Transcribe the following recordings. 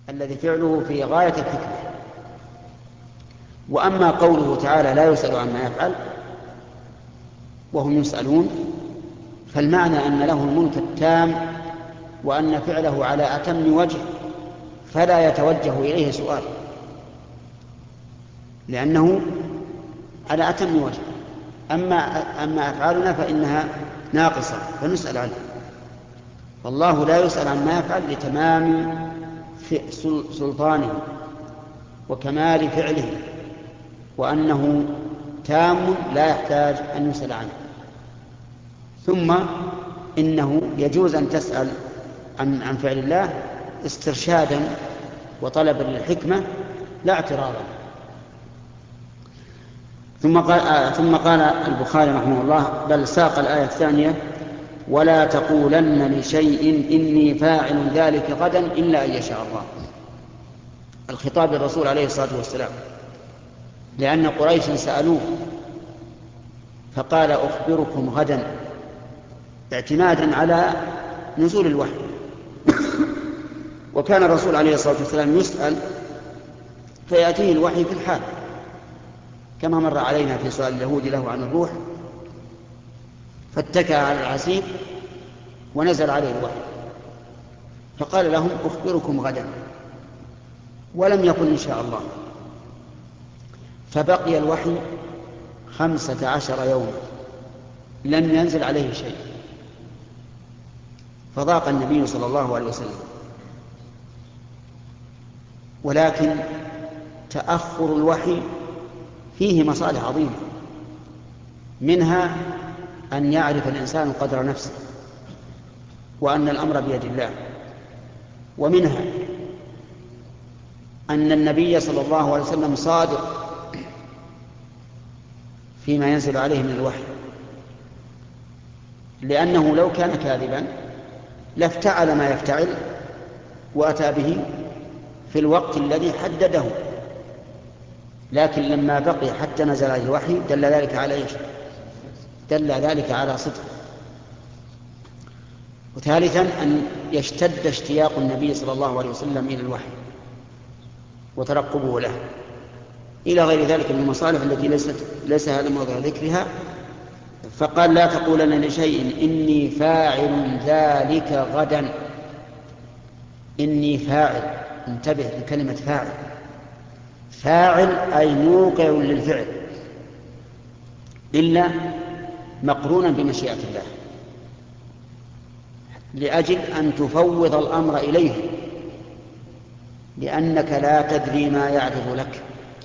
الذي فعله في غاية الحكمة. وأما قوله تعالى لا يسأل عما يفعل وهم يسألون، فالمعنى أن له الملك التام وأن فعله على أتم وجه، فلا يتوجه إليه سؤال لأنه على أتم وجه. أما أفعالنا فإنها ناقصة فنسأل عنها، فالله لا يسأل عما يفعل لتمام سلطانه وكمال فعله، وأنه تام لا يحتاج أن يسأل عنه. ثم إنه يجوز أن تسأل عن فعل الله استرشادا وطلبا للحكمة لا اعتراضا. ثم قال البخاري رحمه الله بل ساق الآية الثانية ولا تقولن لشيء إني فاعل ذلك غدا إلا أن يشاء الله، الخطاب للرسول عليه الصلاة والسلام، لأن قريش سألوه فقال أخبركم غدا اعتمادا على نزول الوحي. وكان الرسول عليه الصلاة والسلام يسأل فيأتيه الوحي في الحال، كما مر علينا في سؤال اليهود له عن الروح، فاتكى على العسير ونزل عليه الوحي فقال لهم أخبركم غدا، ولم يقل إن شاء الله. فبقي الوحي 15 يوما لم ينزل عليه شيء، فضاق النبي صلى الله عليه وسلم. ولكن تأخر الوحي فيه مصالح عظيمة، منها أن يعرف الإنسان قدر نفسه وأن الأمر بيد الله، ومنها أن النبي صلى الله عليه وسلم صادق فيما ينزل عليه من الوحي، لأنه لو كان كاذبا لافتعل ما يفتعل وأتى به في الوقت الذي حدده، لكن لما بقي حتى نزل عليه الوحي دل ذلك على إيش؟ دل ذلك على صدق. وثالثا أن يشتد اشتياق النبي صلى الله عليه وسلم إلى الوحي وترقبه له، إلى غير ذلك من المصالح التي ليس هذا موضع ذكرها. فقال لا تقولن لشيء إني فاعل ذلك غدا. إني فاعل، انتبه لكلمة فاعل، فاعل أي موقع للفعل، إلا مقرونا بمشيئة الله، لأجل أن تفوض الأمر إليه، لأنك لا تدري ما يعرض لك.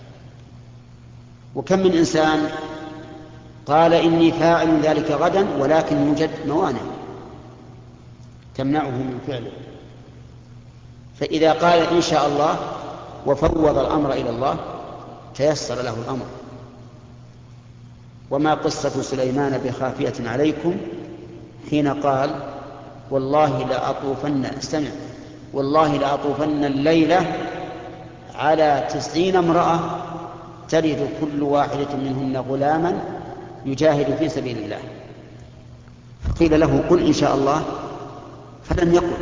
وكم من إنسان قال إني فاعل ذلك غدا ولكن يوجد موانع تمنعه من فعله، فإذا قال إن شاء الله وفوض الأمر إلى الله تيسر له الأمر. وما قصة سليمان بخافية عليكم حين قال والله لأطوفن الليلة على 90 امرأة تلد كل واحدة منهن غلاما يجاهد في سبيل الله. قيل له قل إن شاء الله فلم يقل،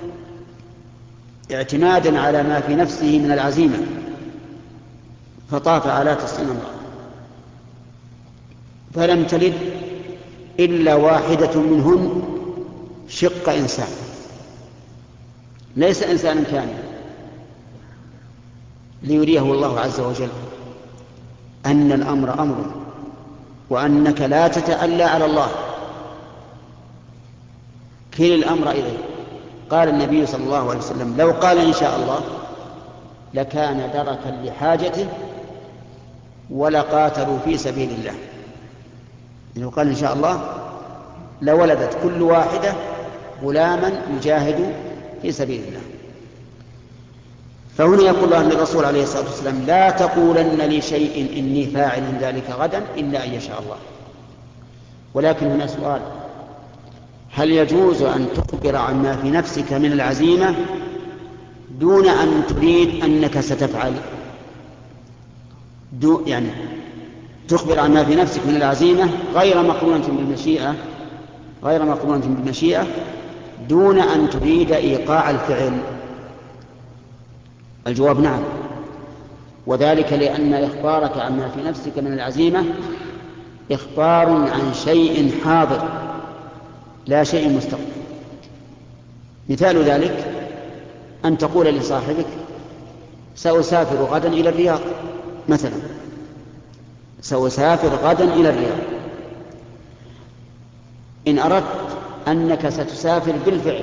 اعتمادا على ما في نفسه من العزيمة، فطاف على 90 امرأة فلم تلد إلا واحدة منهن شق إنسان، ليس إنسانا كاملا، ليريه الله عز وجل أن الأمر أمر، وأنك لا تتألى على الله، كل الأمر إليه. قال النبي صلى الله عليه وسلم لو قال إن شاء الله لكان دركا لحاجته ولقاتلوا في سبيل الله. لو قال إن شاء الله لولدت كل واحدة غلاما يجاهد في سبيل الله. فهنا يقول الله للرسول عليه الصلاة والسلام لا تقولن لشيء إني فاعل ذلك غدا إلا أن يشاء الله. ولكن هنا سؤال، هل يجوز أن تخبر عما في نفسك من العزيمة دون أن تريد أنك ستفعل؟ يعني تخبر عما في نفسك من العزيمة غير مقرونة بالمشيئة دون أن تريد إيقاع الفعل. الجواب نعم، وذلك لأن إخبارك عما في نفسك من العزيمة إخبار عن شيء حاضر لا شيء مستقبل. مثال ذلك أن تقول لصاحبك سأسافر غدا إلى الرياض مثلا، سأسافر غدا إلى الرياض، إن أردت أنك ستسافر بالفعل،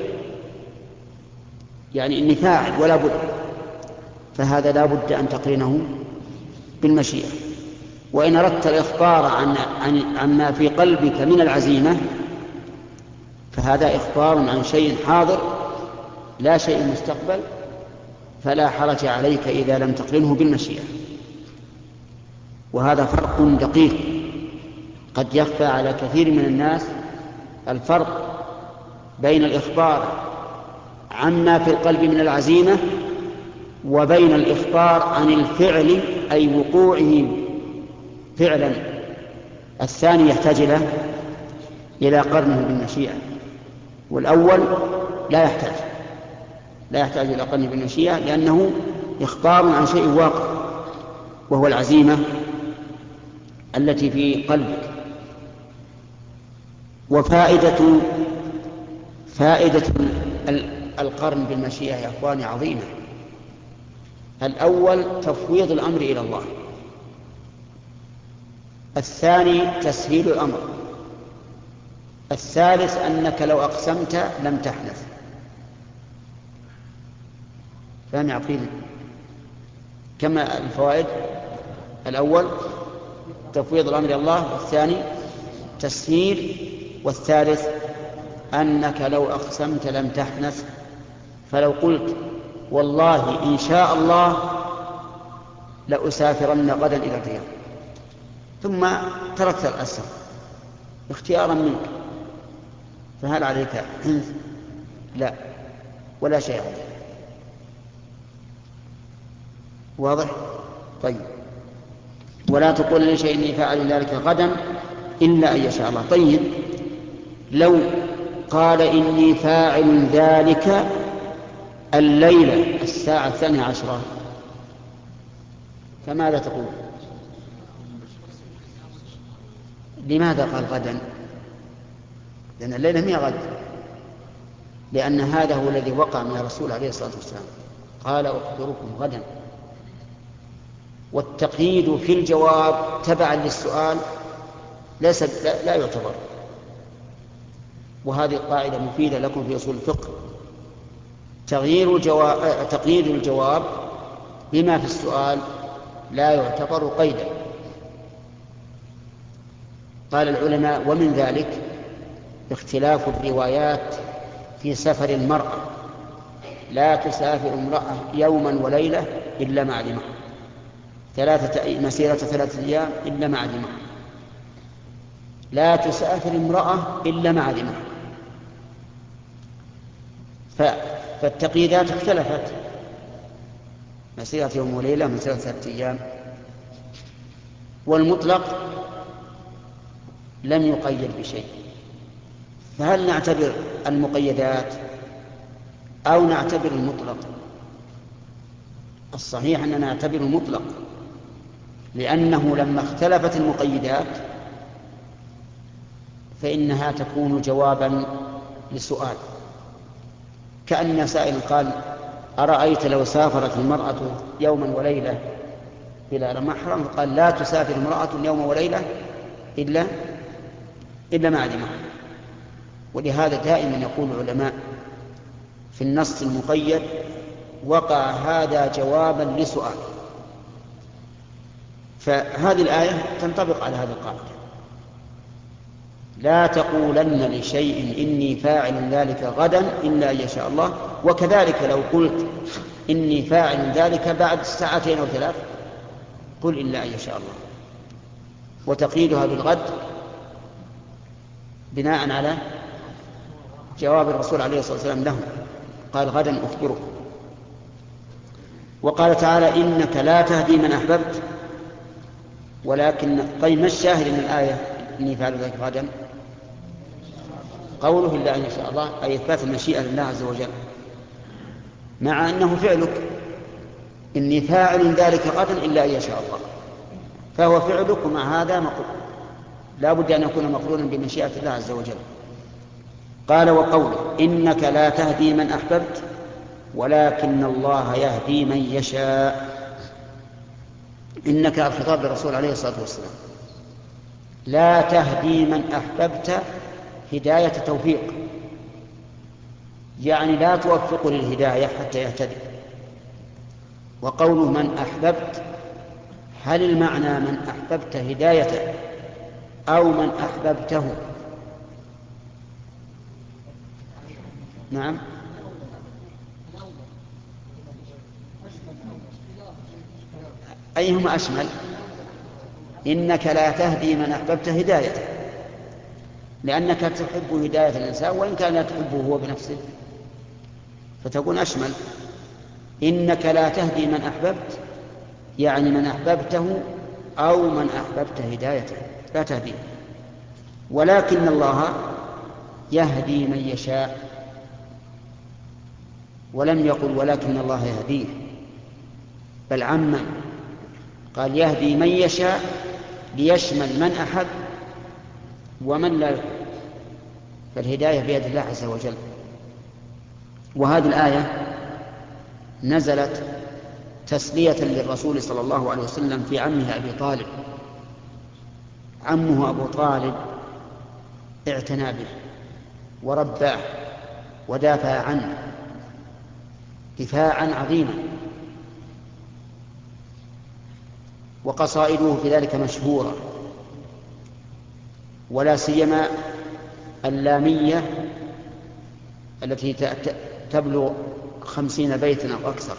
يعني إني فاعل ولا بد، فهذا لا بد أن تقرنه بالمشيئة. وإن أردت الإخبار عما في قلبك من العزيمة فهذا إخبار عن شيء حاضر لا شيء مستقبل، فلا حرج عليك إذا لم تقرنه بالمشيئة. وهذا فرق دقيق قد يخفى على كثير من الناس، الفرق بين الإخبار عما في القلب من العزيمة وبين الإخبار عن الفعل أي وقوعه فعلا. الثاني يحتاج إلى قرنه بالمشيئة، والأول لا يحتاج إلى قرنه بالمشيئة، لأنه إخبار عن شيء واقع وهو العزيمة التي في قلبك. فائدة القرن بالمشيئة يا أخواني عظيمة. الأول تفويض الأمر إلى الله، الثاني تسهيل الأمر، الثالث أنك لو أقسمت لم تحنث. فهم يا عقيل؟ كما الفوائد: الأول تفويض الأمر إلى الله، والثاني تسهيل، والثالث أنك لو أقسمت لم تحنث. فلو قلت والله إن شاء الله لأسافرن غدا إلى الرياض، ثم تركت الأسر اختيارا منك، فهل عليك حنث؟ لا، ولا شيء عليك. واضح؟ طيب. ولا تقول لشيء إني فاعل ذلك غدا إلا أن يشاء الله. طيب، لو قال إني فاعل ذلك الليلة الساعة 12، فماذا تقول؟ لماذا قال غدا؟ لأن الليلة هي غد، لأن هذا هو الذي وقع من الرسول عليه الصلاة والسلام، قال أخبركم غدا. والتقييد في الجواب تبعا للسؤال لا يعتبر. وهذه قاعدة مفيدة لكم في أصول الفقه: تقييد الجواب بما في السؤال لا يعتبر قيدا. قال العلماء: ومن ذلك اختلاف الروايات في سفر المرأة، لا تسافر امرأة يوما وليلة إلا مع ذي محرم، مسيرة 3 أيام إلا مع ذي محرم، لا تسافر امرأة إلا مع ذي محرم. فالتقييدات اختلفت: مسيرة يوم وليلة، مسيرة 3 أيام. والمطلق لم يقيد بشيء. فهل نعتبر المقيدات أو نعتبر المطلق؟ الصحيح أننا نعتبر المطلق، لأنه لما اختلفت المقيدات فإنها تكون جوابا لسؤال. كأن سائل قال: أرأيت لو سافرت المرأة يوما وليلة بلا محرم؟ قال: لا تسافر امرأة يوم وليلة إلا مع ذي محرم. ولهذا دائما يقول العلماء: في النص المقيد وقع هذا جوابا لسؤال. فهذه الآية تنطبق على هذه القاعدة: لا تقولن لشيء إني فاعل ذلك غدا إلا أن يشاء الله. وكذلك لو قلت إني فاعل ذلك بعد 2 أو 3 قل إلا أن يشاء الله. وتقييدها بالغد بناء على جواب الرسول عليه الصلاة والسلام له، قال: غدا أخبرك. وقال تعالى: إنك لا تهدي من أحببت ولكن. طيب، ما الشاهد من الآية إني فاعل ذلك غدا؟ قوله إلا أن يشاء الله، أي إثبات المشيئة لله عز وجل، مع أنه فعلك. إني فاعل ذلك غدا إلا أن يشاء الله، فهو فعلك مع هذا لا بد أن يكون مقرونا بمشيئة الله عز وجل. قال وقوله إنك لا تهدي من أحببت ولكن الله يهدي من يشاء. إنك الخطاب للرسول عليه الصلاة والسلام، لا تهدي من أحببت هداية توفيق، يعني لا توفق للهداية حتى يهتدي. وقوله من أحببت، هل المعنى من أحببت هدايته أو من أحببته؟ نعم، أيهما أشمل؟ إنك لا تهدي من أحببت هدايته، لأنك تحب هداية الإنسان وإن كان لا تحبه هو بنفسه، فتكون أشمل. إنك لا تهدي من أحببت يعني من أحببته أو من أحببت هدايته لا تهديه، ولكن الله يهدي من يشاء، ولم يقل ولكن الله يهديه، بل عمم قال يهدي من يشاء ليشمل من أحب ومن لا يحب، فالهداية بيد الله عز وجل. وهذه الآية نزلت تسلية للرسول صلى الله عليه وسلم في عمه أبي طالب. عمه أبو طالب اعتنى به ورباه ودافع عنه دفاعا عظيما، وقصائده في ذلك مشهورة، ولا سيما اللامية التي تبلغ 50 بيتا أو أكثر،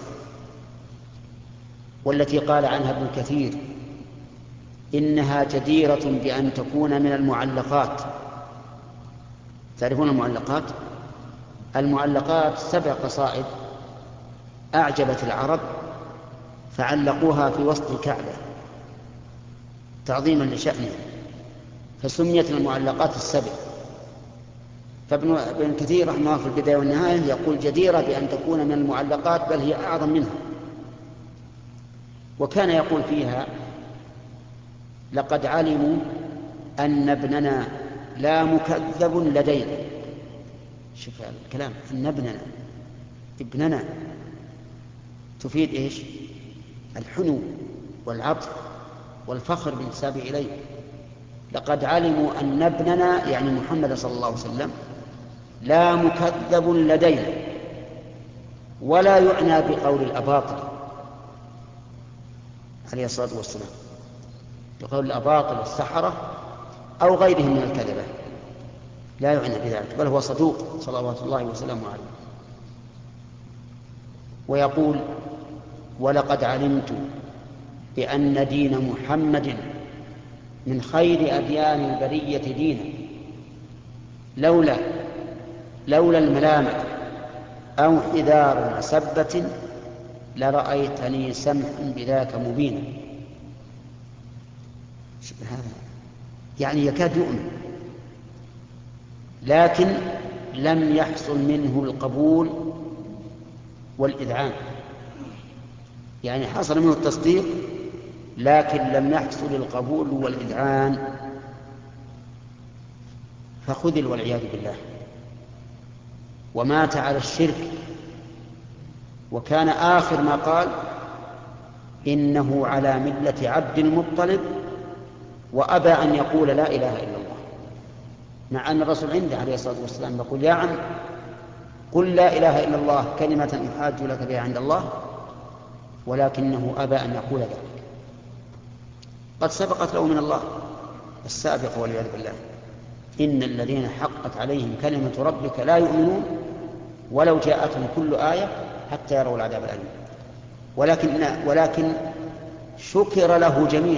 والتي قال عنها ابن كثير إنها جديرة بأن تكون من المعلقات. تعرفون المعلقات؟ المعلقات 7 قصائد أعجبت العرب فعلقوها في وسط الكعبة تعظيما لشأنها، فسميت المعلقات ال7. فابن كثير رحمه الله في البداية والنهاية يقول جديرة بأن تكون من المعلقات، بل هي أعظم منها. وكان يقول فيها لقد علموا أن ابننا لا مكذب لدينا. شوف الكلام، أن ابننا تفيد إيش؟ الحنو والعطف والفخر بالنسبة إليه. لقد علموا أن ابننا يعني محمد صلى الله عليه وسلم لا مكذب لدينا، ولا يعنى بقول الأباطل عليه الصلاة والسلام، بقول الأباطل والسحرة أو غيرهم من الكذبة، لا يعنى بذلك، بل هو صدوق صلوات الله وسلامه عليه. ويقول ولقد علمت بأن دين محمد من خير أديان البرية دينا، لولا الملامة أو حذار مسبة لرأيتني سمحا بذاك مبينا. هذا يعني يكاد يؤمن، لكن لم يحصل منه القبول والإذعان، يعني حصل منه التصديق لكن لم يحصل القبول والإذعان، فخذل والعياذ بالله، ومات على الشرك. وكان آخر ما قال إنه على ملة عبد المطلب وأبى أن يقول لا إله إلا الله، مع أن الرسول عنده عليه الصلاة والسلام يقول يا عم قل لا إله إلا الله كلمة أحاج لك بها عند الله، ولكنه أبى أن يقول ذلك. قد سبقت له من الله السابق والعياذ بالله إن الذين حقت عليهم كلمة ربك لا يؤمنون ولو جاءتهم كل آية حتى يروا العذاب الأليم. ولكن شكر له جميل،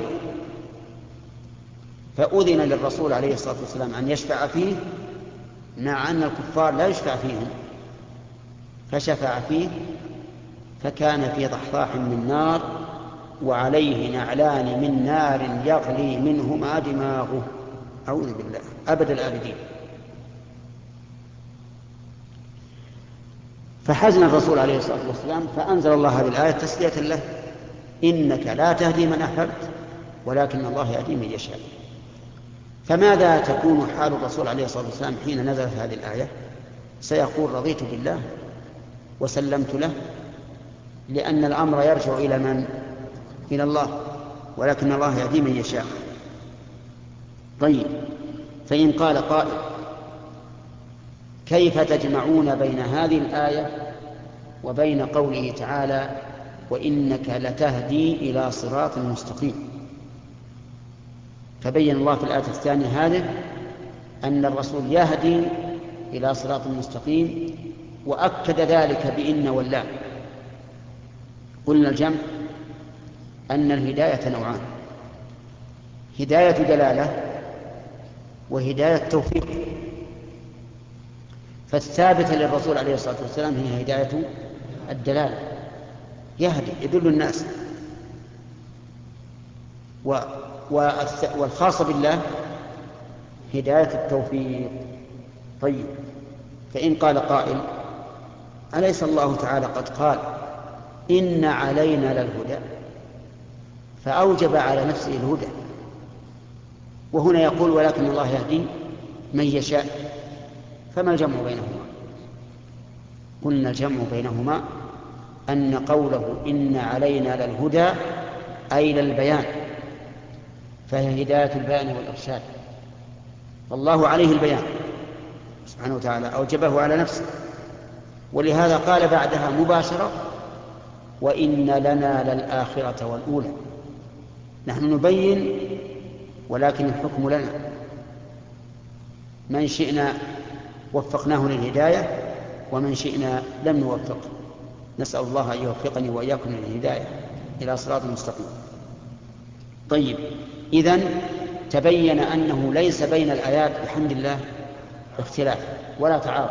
فأذن للرسول عليه الصلاة والسلام أن يشفع فيه، مع أن الكفار لا يشفع فيهم، فشفع فيه فكان في ضحضاح من نار وعليه نعلان من نار يغلي منهما دماغه، أعوذ بالله، أبد الآبدين. فحزن الرسول عليه الصلاة والسلام فأنزل الله هذه الآية تسلية له: إنك لا تهدي من أحببت ولكن الله يهدي من يشاء. فماذا تكون حال الرسول عليه الصلاة والسلام حين نزلت هذه الآية؟ سيقول: رضيت بالله وسلمت له، لأن الأمر يرجع إلى من؟ إلى الله، ولكن الله يهدي من يشاء. طيب، فإن قال قائل: كيف تجمعون بين هذه الآية وبين قوله تعالى: وإنك لتهدي إلى صراط مستقيم؟ فبين الله في الآية الثانية هذه أن الرسول يهدي إلى صراط مستقيم، وأكد ذلك بإن والله. قلنا الجمع أن الهداية نوعان: هداية دلالة وهداية توفيق. فالثابتة للرسول عليه الصلاة والسلام هي هداية الدلالة، يهدي يدل الناس، والخاصة بالله هداية التوفيق. طيب، فإن قال قائل: أليس الله تعالى قد قال: إن علينا للهدى، فأوجب على نفسه الهدى، وهنا يقول: ولكن الله يهدي من يشاء، فما الجمع بينهما؟ قلنا الجمع بينهما أن قوله إن علينا للهدى أي للبيان، فهي هداية البيان والإرشاد، فالله عليه البيان سبحانه وتعالى، أوجبه على نفسه، ولهذا قال بعدها مباشرة: وإن لنا للآخرة والأولى. نحن نبين ولكن الحكم لنا، من شئنا وفقناه للهداية ومن شئنا لم نوفق. نسأل الله أن يوفقني وإياكم للهداية إلى صراط مستقيم. طيب، إذن تبين أنه ليس بين الآيات بحمد الله اختلاف ولا تعارض،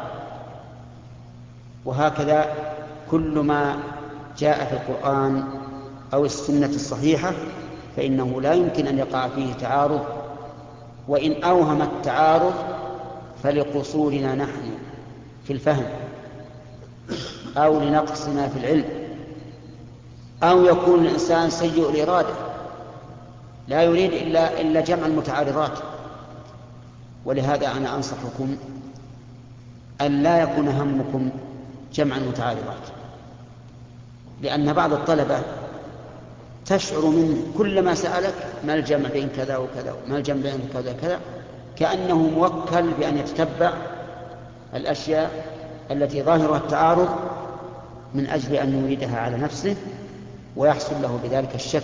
وهكذا كل ما جاء في القرآن أو السنة الصحيحة فإنه لا يمكن أن يقع فيه تعارض، وإن أوهم التعارض فلقصورنا نحن في الفهم أو لنقصنا في العلم، أو يكون الإنسان سيء الإرادة لا يريد إلا جمع المتعارضات. ولهذا أنا أنصحكم أن لا يكون همكم جمع المتعارضات، لأن بعض الطلبة تشعر من كل ما سألك ما الجمع بين كذا وكذا، ما الجمع بين كذا وكذا، كأنه موكل بأن يتتبع الأشياء التي ظاهرها التعارض من أجل أن يريدها على نفسه ويحصل له بذلك الشك.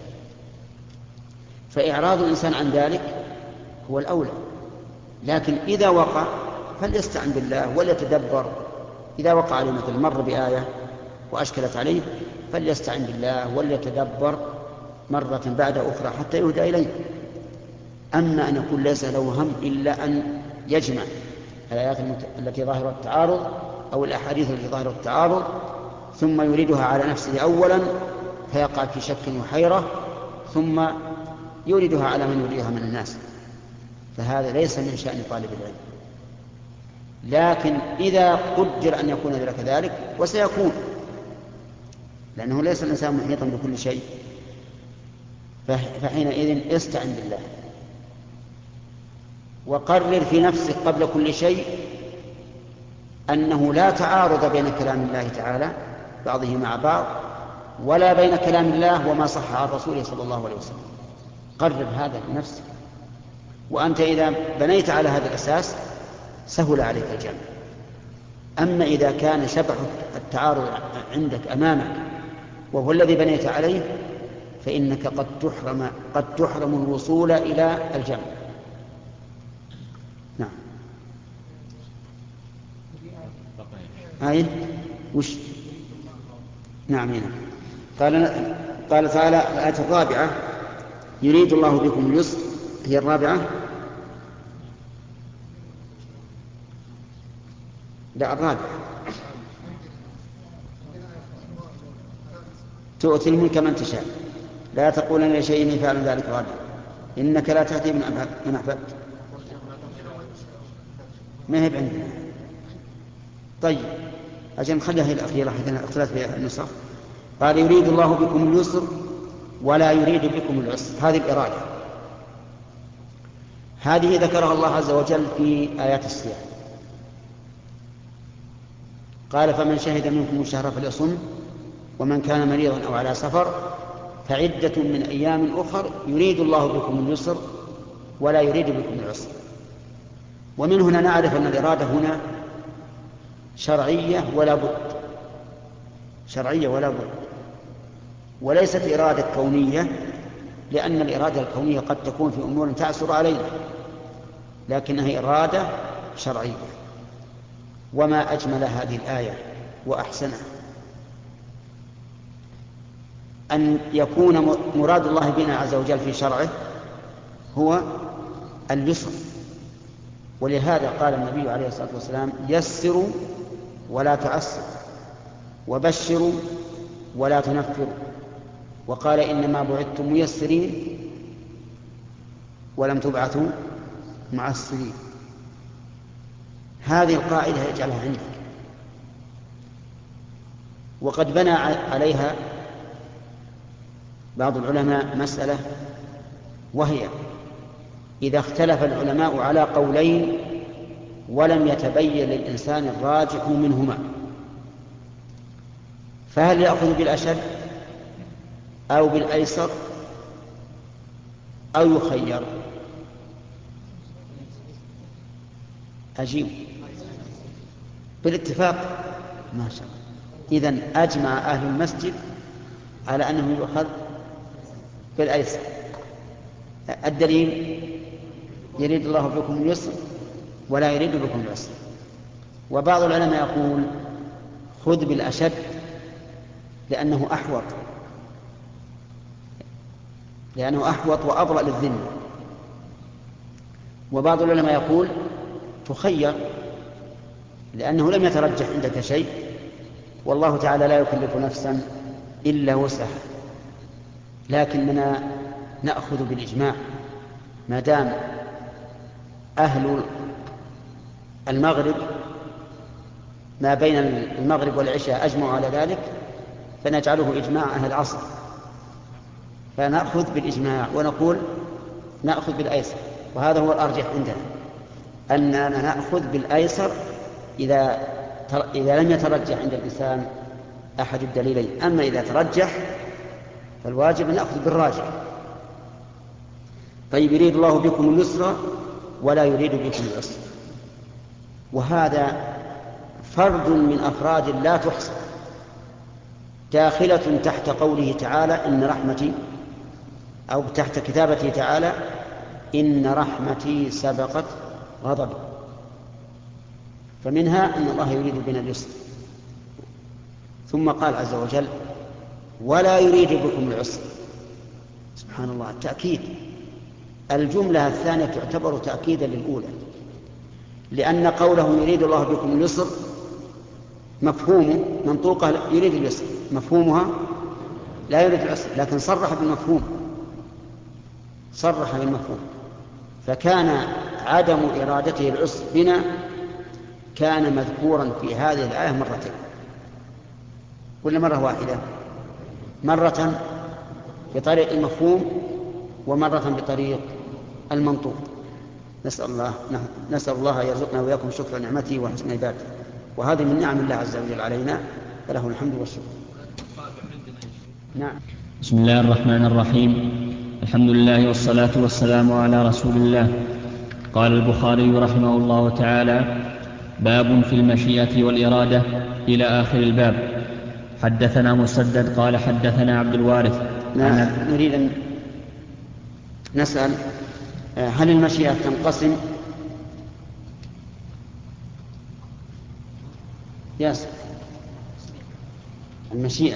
فإعراض الإنسان عن ذلك هو الأولى، لكن إذا وقع فليستعن بالله وليتدبر. إذا وقع عليه مثل مر بآية وأشكلت عليه فليستعن بالله وليتدبر مرة بعد أخرى حتى يهدى إليه. أما أن يكون ليس له هم إلا أن يجمع الآيات التي ظاهرة التعارض أو الأحاديث التي ظاهرة التعارض ثم يريدها على نفسه أولا فيقع في شك وحيرة، ثم يريدها على من يريدها من الناس، فهذا ليس من شأن طالب العلم. لكن إذا قدر أن يكون ذلك كذلك وسيكون، لأنه ليس الإنسان محيطا بكل شيء، فحينئذ استعن بالله وقرر في نفسك قبل كل شيء أنه لا تعارض بين كلام الله تعالى بعضه مع بعض ولا بين كلام الله وما صح عن رسوله صلى الله عليه وسلم. قرر هذا لنفسك، وأنت إذا بنيت على هذا الأساس سهل عليك الجمع. أما إذا كان شبح التعارض عندك أمامك وهو الذي بنيت عليه فإنك قد تحرم الوصول إلى الجمع. نعم. هاي وش؟ نعم هنا قال تعالى الآية الرابعة: يريد الله بكم اليسر. هي الرابعة؟ لا، الرابعة: تؤتي الملك من تشاء لا تقولن لشيء فعل ذلك غدا إنك لا تهدي من أحببت. ما هي عندنا. طيب، عشان نخليها هي الأخيرة حيث اختلف في النسخ. قال يريد الله بكم اليسر ولا يريد بكم العسر، هذه الإرادة، هذه ذكرها الله عز وجل في آيات الصيام. قال فمن شهد منكم الشهر فليصم ومن كان مريضا أو على سفر فعدة من أيام أخر يريد الله بكم اليسر ولا يريد بكم العسر. ومن هنا نعرف أن الإرادة هنا شرعية ولا بد، شرعية ولا بد، وليست إرادة كونية، لأن الإرادة الكونية قد تكون في أمور تعسر علينا، لكنها إرادة شرعية. وما أجمل هذه الآية وأحسنها أن يكون مراد الله بنا عز وجل في شرعه هو اليسر. ولهذا قال النبي عليه الصلاة والسلام يسروا ولا تعسروا وبشروا ولا تنفروا، وقال إنما بعثتم ميسرين ولم تبعثوا معسرين. هذه القاعدة يجعلها عندك. وقد بنى عليها بعض العلماء مسألة، وهي إذا اختلف العلماء على قولين ولم يتبين للإنسان الراجح منهما، فهل يأخذ بالأشد أو بالأيسر أو يخير؟ أجيب بالاتفاق ما شاء الله. إذن أجمع أهل المسجد على أنه يؤخذ بالأيسر. الدليل يريد الله بكم اليسر ولا يريد بكم العسر. وبعض العلماء يقول خذ بالأشد لأنه أحوط وأبرأ للذمة. وبعض العلماء يقول تخير لأنه لم يترجح عندك شيء، والله تعالى لا يكلف نفسا إلا وسعها، لكننا نأخذ بالإجماع. ما دام أهل المغرب ما بين المغرب والعشاء أجمعوا على ذلك فنجعله إجماع أهل العصر، فنأخذ بالإجماع ونقول نأخذ بالأيسر. وهذا هو الأرجح عندنا، أننا نأخذ بالأيسر إذا لم يترجح عند الإنسان أحد الدليلين. أما إذا ترجح فالواجب أن نأخذ بالراجح. طيب يريد الله بكم اليسر ولا يريد بكم العسر، وهذا فرد من أفراد لا تحصى، داخلة تحت قوله تعالى إن رحمتي، أو تحت كتابته تعالى إن رحمتي سبقت غضبي. فمنها أن الله يريد بنا اليسر، ثم قال عز وجل ولا يريد بكم العسر. سبحان الله، التأكيد. الجملة الثانية تعتبر تأكيدا للأولى، لأن قوله يريد الله بكم اليسر مفهومه منطوقة يريد اليسر، مفهومها لا يريد العسر، لكن صرح بالمفهوم. فكان عدم إرادته العسر بنا كان مذكورا في هذه الآية مرتين، ولا مرة واحدة؟ مرة بطريق المفهوم ومرة بطريق المنطوق. نسأل الله أن يرزقنا وإياكم شكر نعمته وحسن عبادته، وهذه من نعم الله عز وجل علينا، فله الحمد والشكر. نعم. بسم الله الرحمن الرحيم. الحمد لله والصلاة والسلام على رسول الله. قال البخاري رحمه الله تعالى: باب في المشيئة والإرادة، إلى آخر الباب. حدثنا مسدد قال حدثنا عبد الوارث. نريد أن نسأل هل المشيئة تنقسم؟ ياسر، المشيئة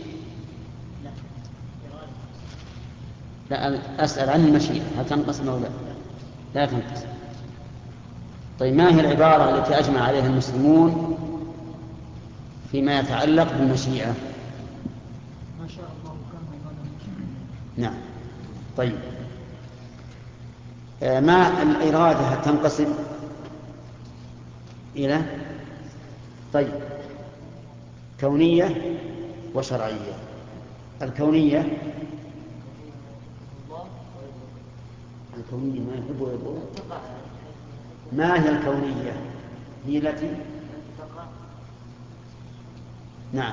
لا، أسأل عن المشيئة هل تنقسم أو لا؟ لا تنقسم. طيب ما هي العبارة التي أجمع عليها المسلمون فيما يتعلق بالمشيئة؟ ما شاء الله كان. نعم. طيب ما الإرادة هل تنقسم إلى؟ طيب كونية وشرعية. الكونية ما يحب ويبغض. ما هي الكونية؟ هي التي نعم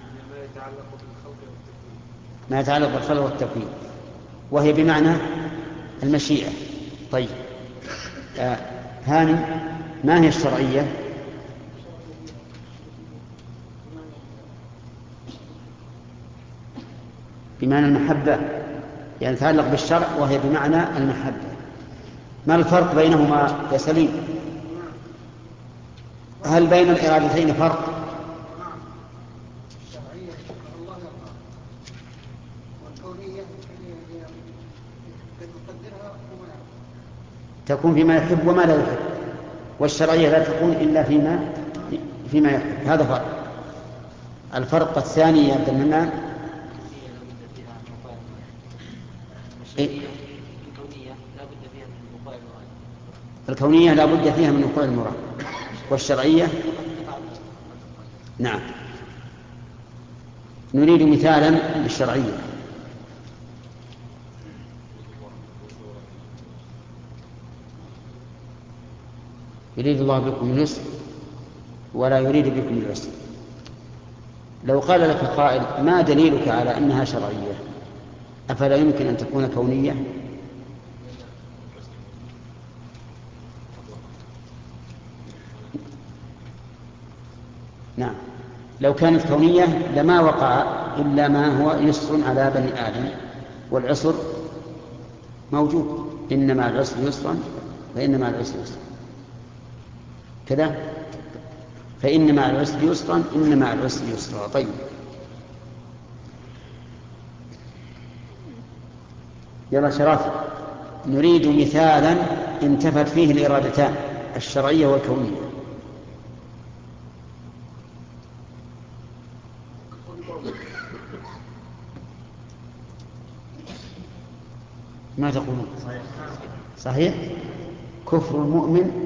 ما يتعلق بالخلق والتكوين، وهي بمعنى المشيئة. طيب هاني، ما هي الشرعية؟ بمعنى المحبة، يعني تتعلق بالشرع وهي بمعنى المحبة. ما الفرق بينهما يا سليم؟ هل بين الإرادتين فرق؟ الشرعية الله يرضى، والكونية يقدرها وما يرضى، تكون فيما يحب وما لا يحب، والشرعية لا تكون إلا فيما يحب. هذا فرق. الفرق الثاني يا عبد المنان الكونية لا بد فيها من وقوع المراد، والشرعية نعم. نريد مثالا للشرعية. يريد الله بكم اليسر ولا يريد بكم العسر. لو قال لك قائل ما دليلك على أنها شرعية؟ أفلا يمكن أن تكون كونية؟ نعم، لو كانت كونية لما وقع إلا ما هو يسر على بني آدم، والعسر موجود. إنما العسر يسرا فإنما العسر يسرا كذا، فإنما العسر يسرا إنما العسر يسرا. طيب يلا شرف، نريد مثالا انتفت فيه الإرادتان الشرعية والكونية. ما تقولون؟ صحيح، كفر المؤمن.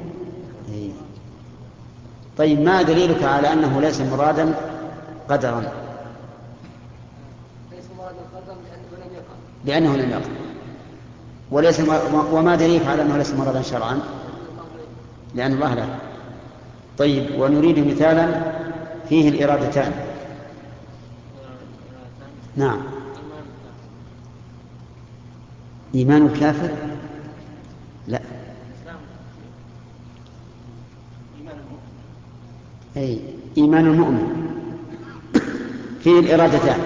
طيب ما دليلك على أنه ليس مرادا قدرا؟ ليس مرادا قدرا لأنه لم يقع. وليس وما دليلك على أنه ليس مرادا شرعا؟ لأن الله لا. طيب ونريد مثالا فيه الإرادتان. نعم، إيمان الكافر؟ لا، أي إيمان المؤمن فيه الإرادتان،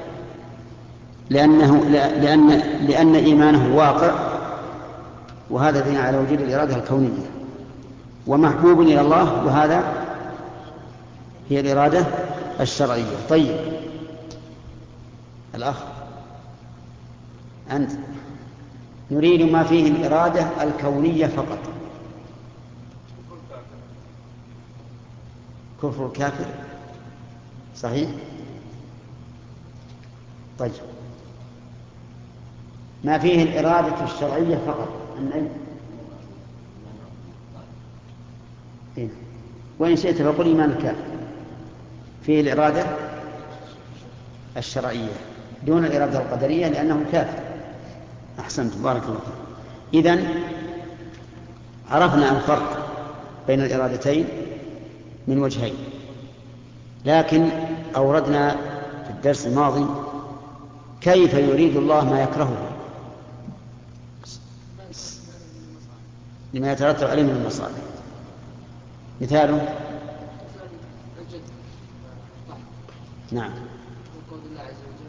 لأن إيمانه واقع، وهذا دليل على وجود الإرادة الكونية، ومحبوب إلى الله، وهذا هي الإرادة الشرعية. طيب الأخ أنت، نريد ما فيه الإرادة الكونية فقط. كفر الكافر صحيح. طيب ما فيه الإرادة الشرعية فقط النبي. وإن شئت فقل إيمان الكافر فيه الإرادة الشرعية دون الإرادة القدرية لأنه كافر. أحسنت، بارك الله فيك. إذن عرفنا الفرق بين الإرادتين من وجهين، لكن أوردنا في الدرس الماضي كيف يريد الله ما يكرهه لما يترتب عليه من المصالح. مثاله نعم قول الله عز وجل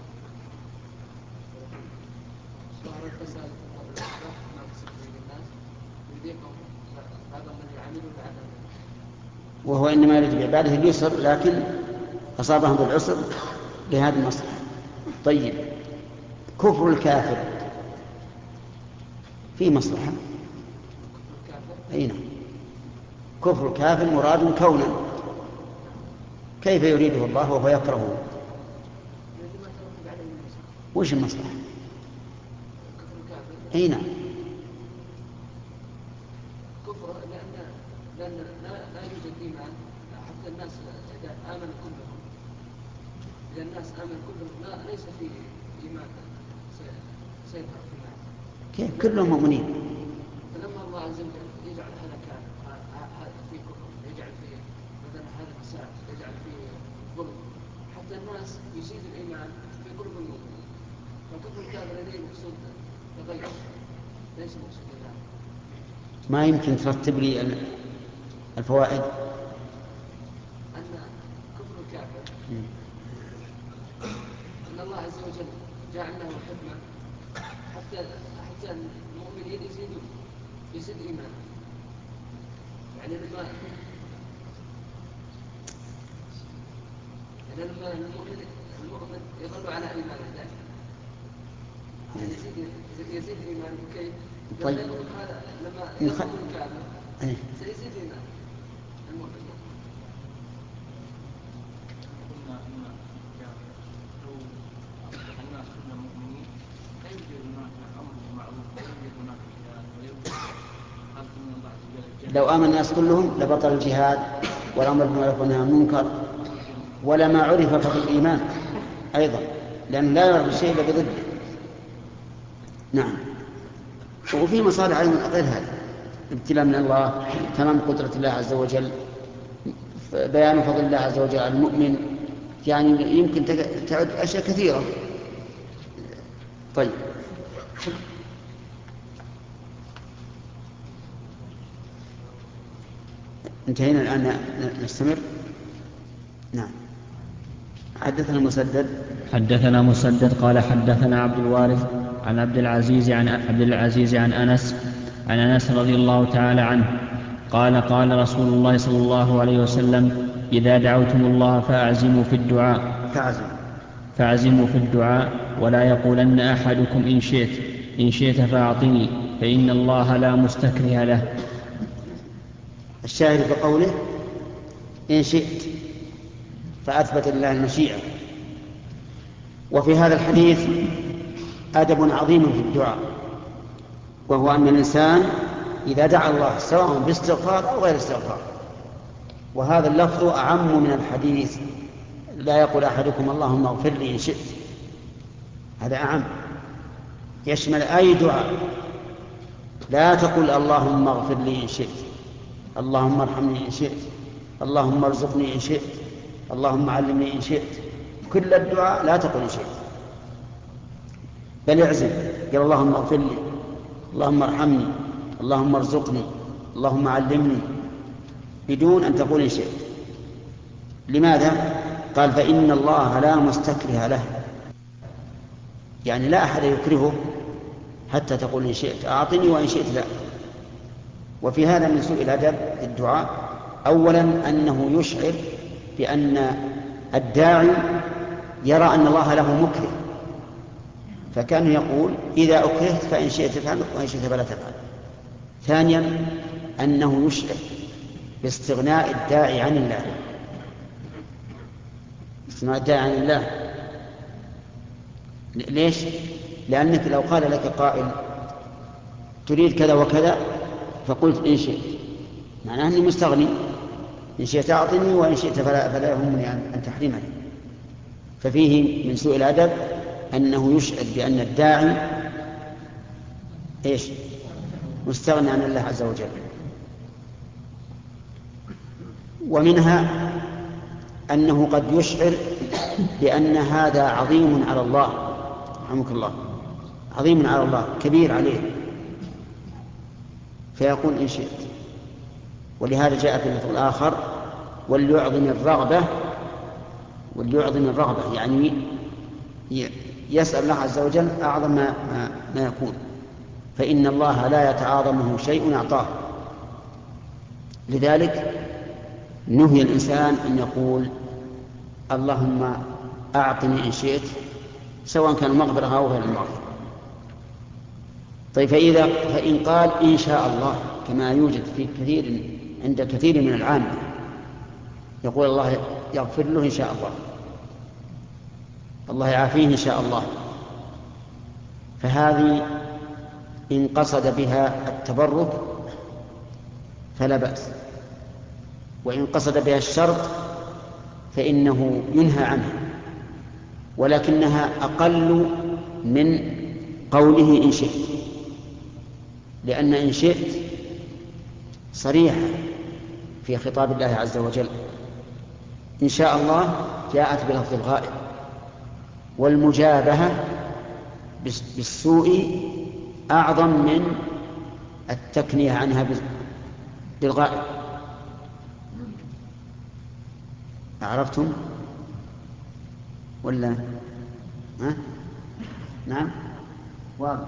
ظهر الفساد ما كسب في الناس يذيقهم بعض الذي عملوا لعلهم، وهو إنما يريد بعباده اليسر لكن أصابهم بالعسر لهذه المصلحة. طيب كفر الكافر فيه مصلحة. أين كفر الكافر مراد كونا، كيف يريده الله وهو يكرهه؟ وش المصلحة؟ أين كفر لأن لا يوجد إيمان حتى الناس إذا آمنوا كلهم العمل كله لا ليس فيه إيمان سيظهر في الناس. كيف كلهم مؤمنين؟ فلما الله عز وجل يجعل هذا كافر هذا فيه كفر، يجعل فيه مثلا هذا فساد، يجعل فيه ظلم، حتى الناس يزيد الإيمان في قلوب المؤمنين. فكفر الكافر لديه مقصود تغير، ليس مقصود الإيمان. ما يمكن ترتب لي الفوائد؟ أن كفر الكافر أن الله عز وجل جعل له حكمة حتى المؤمنين يزيد إيمان. يعني لما المؤمن يظل على إيمانه دائما يعني يزيد إيمانه. كيف؟ طيب. لما يكون الكافر سيزيد إيمانه المؤمن. لو آمن الناس كلهم لبطل الجهاد والأمر بالمعروف والنهي عن المنكر، ولما عرف فضل الإيمان أيضا، لأن لا يعرف الشيء إلا بضده. نعم. وفي مصالح أيضا غير هذا، ابتلاء من الله، تمام قدرة الله عز وجل، بيان فضل الله عز وجل على المؤمن، يعني يمكن تعد أشياء كثيرة. طيب، انتهينا الآن، نستمر. نعم. حدثنا مسدد قال حدثنا عبد الوارث عن عبد العزيز عن أنس رضي الله تعالى عنه قال قال رسول الله صلى الله عليه وسلم: إذا دعوتم الله فأعزموا في الدعاء ولا يقولن أحدكم إن شئت فأعطني فإن الله لا مستكره له. الشاهد بقوله إن شئت، فأثبت لله المشيئة. وفي هذا الحديث أدب عظيم في الدعاء، وهو أن الإنسان إذا دعا الله سواء باستغفار أو غير استغفار، وهذا اللفظ أعم من الحديث لا يقول أحدكم اللهم اغفر لي إن شئت، هذا أعم، يشمل أي دعاء. لا تقل اللهم اغفر لي إن شئت، اللهم ارحمني إن شئت، اللهم ارزقني إن شئت، اللهم علمني إن شئت. كل الدعاء لا تقل إن شئت، بل اعزم، قال اللهم اغفر لي، اللهم ارحمني، اللهم ارزقني، اللهم علمني، بدون أن تقول إن شئت. لماذا؟ قال فإن الله لا مستكره له، يعني لا أحد يكرهه حتى تقول إن شئت أعطني وإن شئت لا. وفي هذا من سوء الأدب في الدعاء أولا أنه يشعر بأن الداعي يرى أن الله له مكره، فكان يقول إذا أكرهت فإن شئت فعل وإن شئت فلا تفعل. ثانيا أنه يشعر باستغناء الداعي عن الله، استغناء الداعي عن الله. ليش؟ لأنك لو قال لك قائل تريد كذا وكذا فقلت إن شئت، معناه أني مستغني، إن شئت أعطني وإن شئت فلا يهمني أن تحرمني. ففيه من سوء الأدب أنه يشعر بأن الداعي مستغني عن الله عز وجل. ومنها أنه قد يشعر بأن هذا عظيم على الله، رحمك الله، عظيم على الله، كبير عليه، فيقول إن شئت. ولهذا جاء في اللفظ الآخر وليعظم الرغبة، يعني يسأل الله عز وجل أعظم ما يكون، فإن الله لا يتعاظمه شيء أعطاه. لذلك نهي الإنسان أن يقول اللهم أعطني إن شئت، سواء كان المغفرة أو غير المغفرة. طيب فإن قال إن شاء الله، كما يوجد عند كثير من العامة، يقول الله يغفر له إن شاء الله، الله يعافيه إن شاء الله، فهذه إن قصد بها التبرك فلا بأس، وإن قصد بها الشرط فإنه ينهى عنه. ولكنها أقل من قوله إن شئت، لأن إن شئت صريحة في خطاب الله عز وجل. إن شاء الله جاءت بلفظ الغائب، والمجابهة بالسوء أعظم من التكنية عنها بالغائب. عرفتم ولا ها؟ نعم واضح.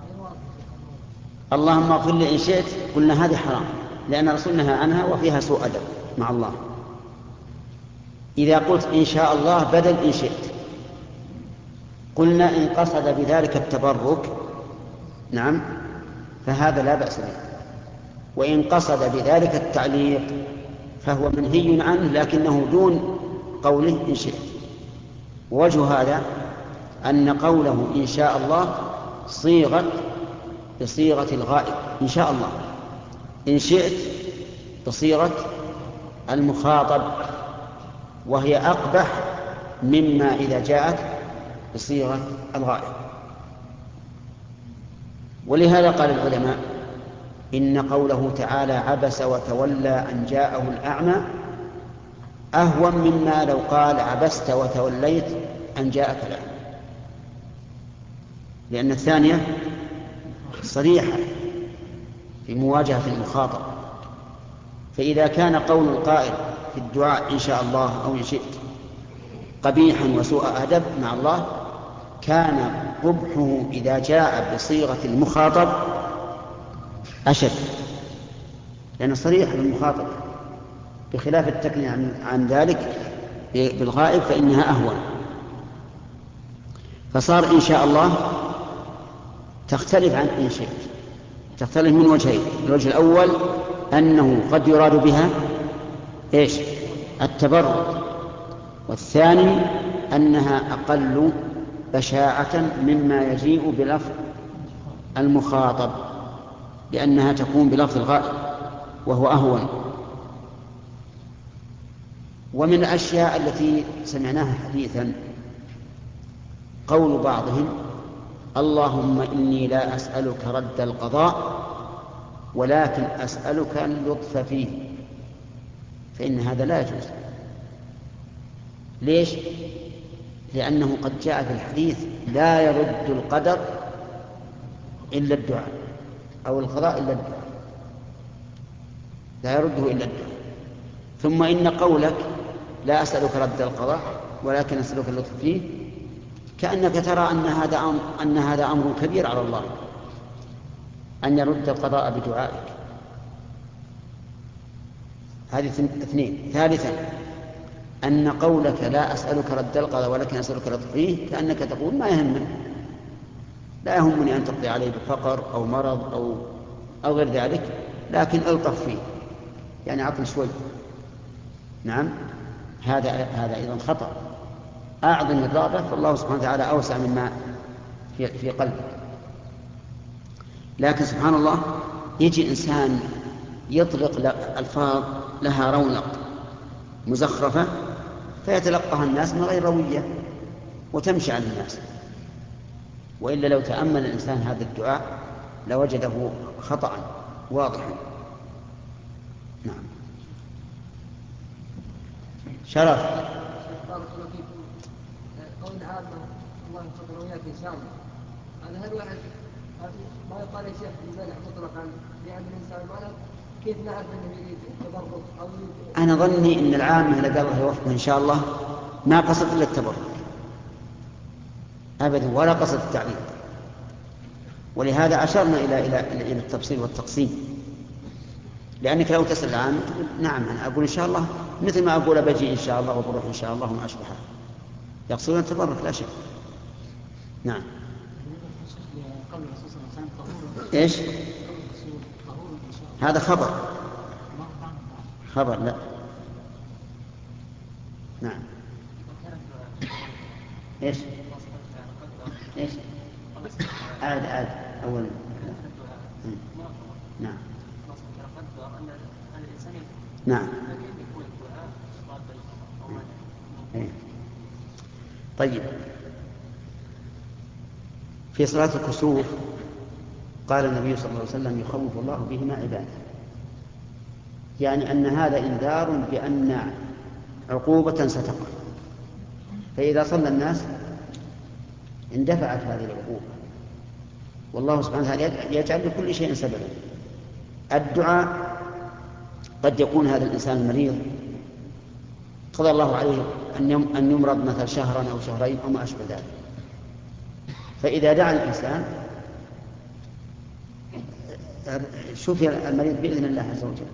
اللهم اغفر لي إن شئت، قلنا هذه حرام لأن رسول نهى عنها وفيها سوء أدب مع الله. إذا قلت إن شاء الله بدل إن شئت، قلنا إن قصد بذلك التبرك نعم فهذا لا بأس به، وإن قصد بذلك التعليق فهو منهي عنه لكنه دون قوله إن شئت. ووجه هذا أن قوله إن شاء الله بصيغة الغائب إن شاء الله، إن شئت بصيغة المخاطب، وهي أقبح مما إذا جاءت بصيغة الغائب. ولهذا قال العلماء إن قوله تعالى عبس وتولى أن جاءه الأعمى أهون مما لو قال عبست وتوليت أن جاءك الأعمى، لأن الثانية صريحة في مواجهة المخاطب. فإذا كان قول القائل في الدعاء إن شاء الله أو إن شئت قبيحا وسوء أدب مع الله، كان قبحه إذا جاء بصيغة المخاطب أشد، لأنه صريح بالمخاطب، بخلاف التكنية عن ذلك بالغائب فإنها أهون. فصار إن شاء الله تختلف عن إن شئت، تختلف من وجهين. الوجه الأول أنه قد يراد بها إيش؟ التبرك، والثاني أنها أقل بشاعة مما يجيء بلفظ المخاطب، لأنها تكون بلفظ الغائب وهو أهون. ومن الأشياء التي سمعناها حديثا قول بعضهم اللهم إني لا أسألك رد القضاء ولكن أسألك اللطف فيه، فإن هذا لا يجوز. ليش؟ لأنه قد جاء في الحديث لا يرد القدر إلا الدعاء، أو القضاء إلا الدعاء، لا يرده إلا الدعاء. ثم إن قولك لا أسألك رد القضاء ولكن أسألك اللطف فيه كأنك ترى أن هذا أمر كبير على الله أن يرد القضاء بدعائك. هذه اثنين. ثالثا أن قولك لا أسألك رد القضاء ولكن أسألك اللطف فيه كأنك تقول ما يهمني، لا يهمني أن تقضي عليه بفقر أو مرض أو غير ذلك، لكن ألطف فيه، يعني عطل شوي. نعم، هذا أيضا خطأ أعظم الرغبة، فالله سبحانه وتعالى أوسع مما في قلبك. لكن سبحان الله يجي إنسان يطلق ألفاظ لها رونق مزخرفة فيتلقاها الناس من غير روية وتمشي على الناس، وإلا لو تأمل الإنسان هذا الدعاء لوجده خطأ واضحا. نعم. شرف. بارك الله فيكم. قول هذا الله يفضل وياك إن شاء الله، هذا هل واحد ما يقال يا شيخ بمزاح مطلقا لأن الإنسان ما كيف نعرف أنه يريد التبرك أو أنا ظني أن العامة اللي قال الله يوفقه إن شاء الله ما قصد إلا التبرك أبدا ولا قصد التعليم، ولهذا أشرنا إلى التفصيل والتقسيم. لأنك لو تسأل العامة تقول نعم أنا أقول إن شاء الله مثل ما أقول بجي إن شاء الله وبروح إن شاء الله وما أشبهها، يقصدون التبرك لا شك. نعم. إيش؟ هذا خبر لا. نعم. إيش عاد أول. نعم. نعم. طيب في صلاة الكسوف قال النبي صلى الله عليه وسلم يخوف الله بهما عباده، يعني أن هذا إنذار بأن عقوبة ستقع، فإذا صلى الناس اندفعت هذه العقوبة. والله سبحانه وتعالى يجعل لكل شيء سببا. الدعاء قد يكون هذا الإنسان المريض قضى الله عليه أن يمرض مثل شهرا أو شهرين أو ما أشبه ذلك، فإذا دعا الإنسان شفي المريض بإذن الله عز وجل.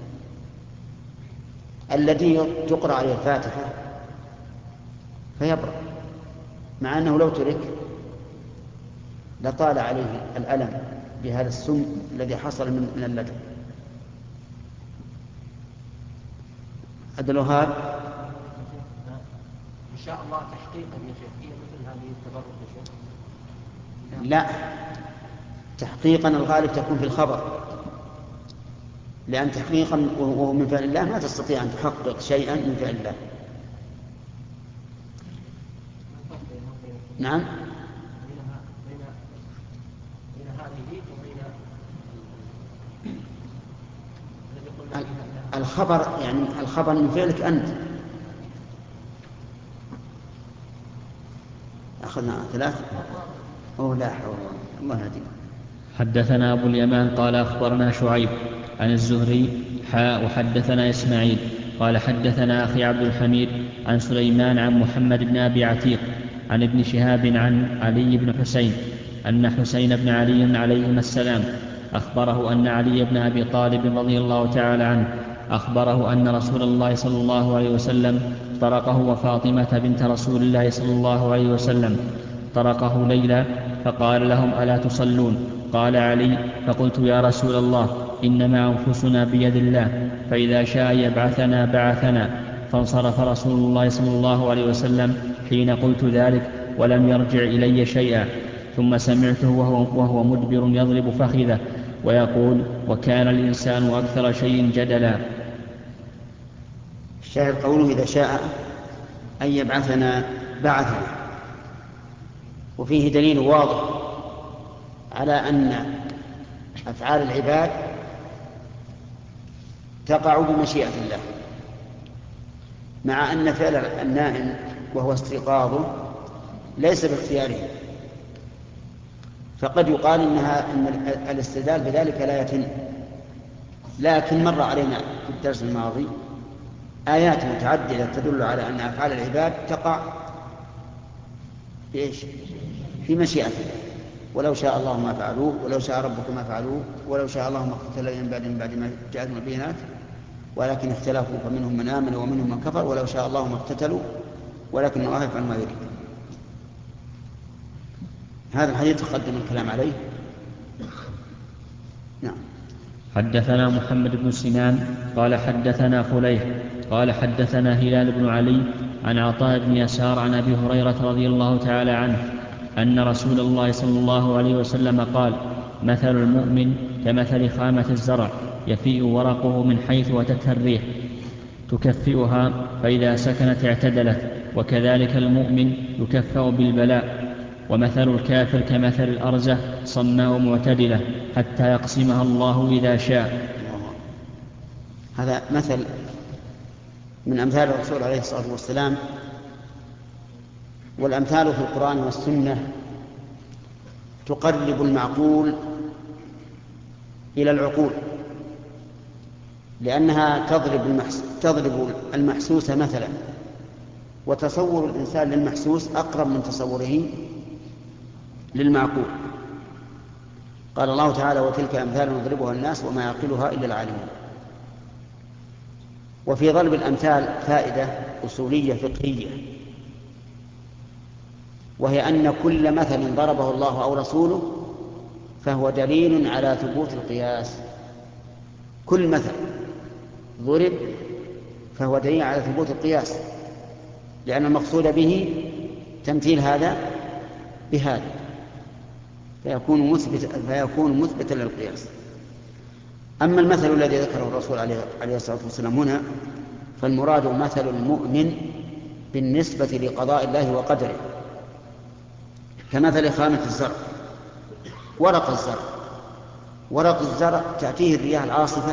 الذي تقرأ عليه الفاتحة فيبرأ، مع أنه لو ترك لطال عليه الألم بهذا السم الذي حصل من اللدغ. عبد الوهاب إن شاء الله تحقيقا يا شيخ هي مثل هذه التبرك يا شيخ؟ لا، تحقيقا الغالب تكون في الخبر، لأن تحقيقا وهو من فعل الله ما تستطيع أن تحقق شيئا من فعل الله. نعم، بين هذه وبين الخبر يعني الخبر من فعلك أنت. أخذنا 3 أو لا حول الله هدينا. حدثنا أبو اليمان قال أخبرنا شعيب عن الزهري وحدثنا إسماعيل قال حدثنا أخي عبد الحميد عن سليمان عن محمد بن أبي عتيق عن ابن شهاب عن علي بن حسين أن حسين بن علي عليهما السلام أخبره أن علي بن أبي طالب رضي الله تعالى عنه أخبره أن رسول الله صلى الله عليه وسلم طرقه وفاطمة بنت رسول الله صلى الله عليه وسلم طرقه ليلا فقال لهم ألا تصلون؟ قال علي فقلت يا رسول الله إنما أنفسنا بيد الله، فإذا شاء يبعثنا بعثنا. فانصرف رسول الله صلى الله عليه وسلم حين قلت ذلك ولم يرجع إلي شيئا، ثم سمعته وهو مدبر يضرب فخذه ويقول وكان الإنسان أكثر شيء جدلا. الشاهد قوله إذا شاء أن يبعثنا بعثنا، وفيه دليل واضح على أن أفعال العباد تقع بمشيئة الله، مع أن فعل النائم وهو استيقاظه ليس باختياره، فقد يقال إن الاستدلال بذلك لا يتم. لكن مر علينا في الدرس الماضي آيات متعددة تدل على أن أفعال العباد تقع في مشيئة الله. ولو شاء الله ما فعلوه، ولو شاء ربك ما فعلوه، ولو شاء الله ما اقتتل من بعد ما جاءتهم البينات ولكن اختلفوا فمنهم من آمن ومنهم من كفر ولو شاء الله ما اقتتلوا ولكن الله يفعل ما يريد. هذا الحديث تقدم الكلام عليه. نعم. حدثنا محمد بن سنان قال حدثنا فليح قال حدثنا هلال بن علي عن عطاء بن يسار عن أبي هريرة رضي الله تعالى عنه أن رسول الله صلى الله عليه وسلم قال مثل المؤمن كمثل خامة الزرع يفيء ورقه من حيث أتتها الريح تكفئها فإذا سكنت اعتدلت، وكذلك المؤمن يكفأ بالبلاء. ومثل الكافر كمثل الأرزة صماء معتدلة حتى يقسمها الله إذا شاء. هذا مثل من أمثال الرسول عليه الصلاة والسلام، والأمثال في القرآن والسنة تقرب المعقول إلى العقول، لأنها تضرب المحسوس مثلا، وتصور الإنسان للمحسوس أقرب من تصوره للمعقول. قال الله تعالى وتلك أمثال نضربها الناس وما يعقلها إلا العالمون. وفي ضرب الأمثال فائدة أصولية فقهية، وهي أن كل مثل ضربه الله أو رسوله فهو دليل على ثبوت القياس. كل مثل ضرب فهو دليل على ثبوت القياس، لأن المقصود به تمثيل هذا بهذا فيكون مثبتا للقياس. أما المثل الذي ذكره الرسول عليه الصلاة والسلام هنا فالمراد مثل المؤمن بالنسبة لقضاء الله وقدره كمثل خامة الزرع، ورق الزرع. ورق الزرع تأتيه الرياح العاصفة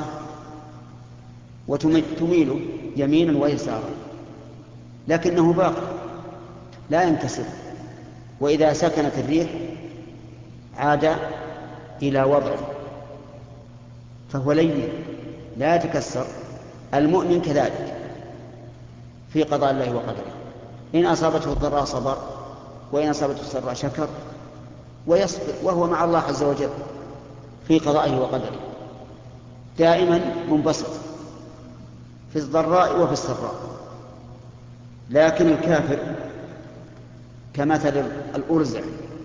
وتميله يمينا ويسارا، لكنه باقي لا ينكسر، وإذا سكنت الريح عاد إلى وضعه، فهو لين لا يتكسر. المؤمن كذلك في قضاء الله وقدره، إن أصابته الضراء صبر، وإن أصابته السراء شكر ويصبر، وهو مع الله عز وجل في قضائه وقدره، دائما منبسط في الضراء وفي السراء. لكن الكافر كمثل الأرز،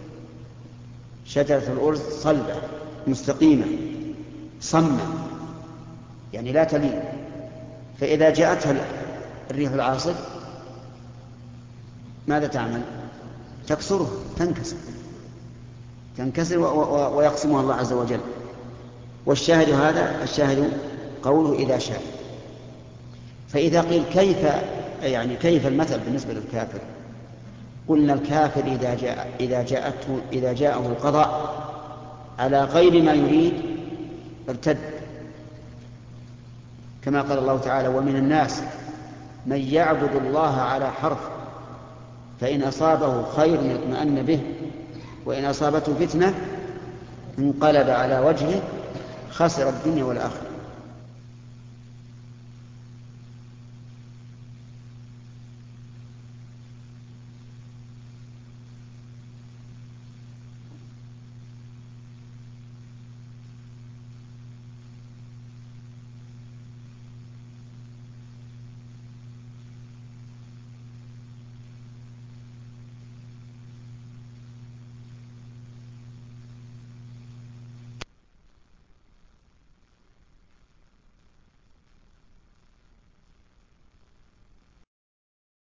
شجرة الأرز صلبة مستقيمة صمة، يعني لا تلين، فإذا جاءتها الريح العاصف ماذا تعمل؟ تكسره، تنكسر ويقسمها الله عز وجل. والشاهد هذا، الشاهد قوله إذا شاء. فإذا قيل كيف المثل بالنسبة للكافر؟ قلنا الكافر إذا جاءه القضاء على غير ما يريد ارتد، كما قال الله تعالى: ومن الناس من يعبد الله على حرف، فإن أصابه خير اطمأن به، وإن أصابته فتنة انقلب على وجهه خسر الدنيا والآخرة.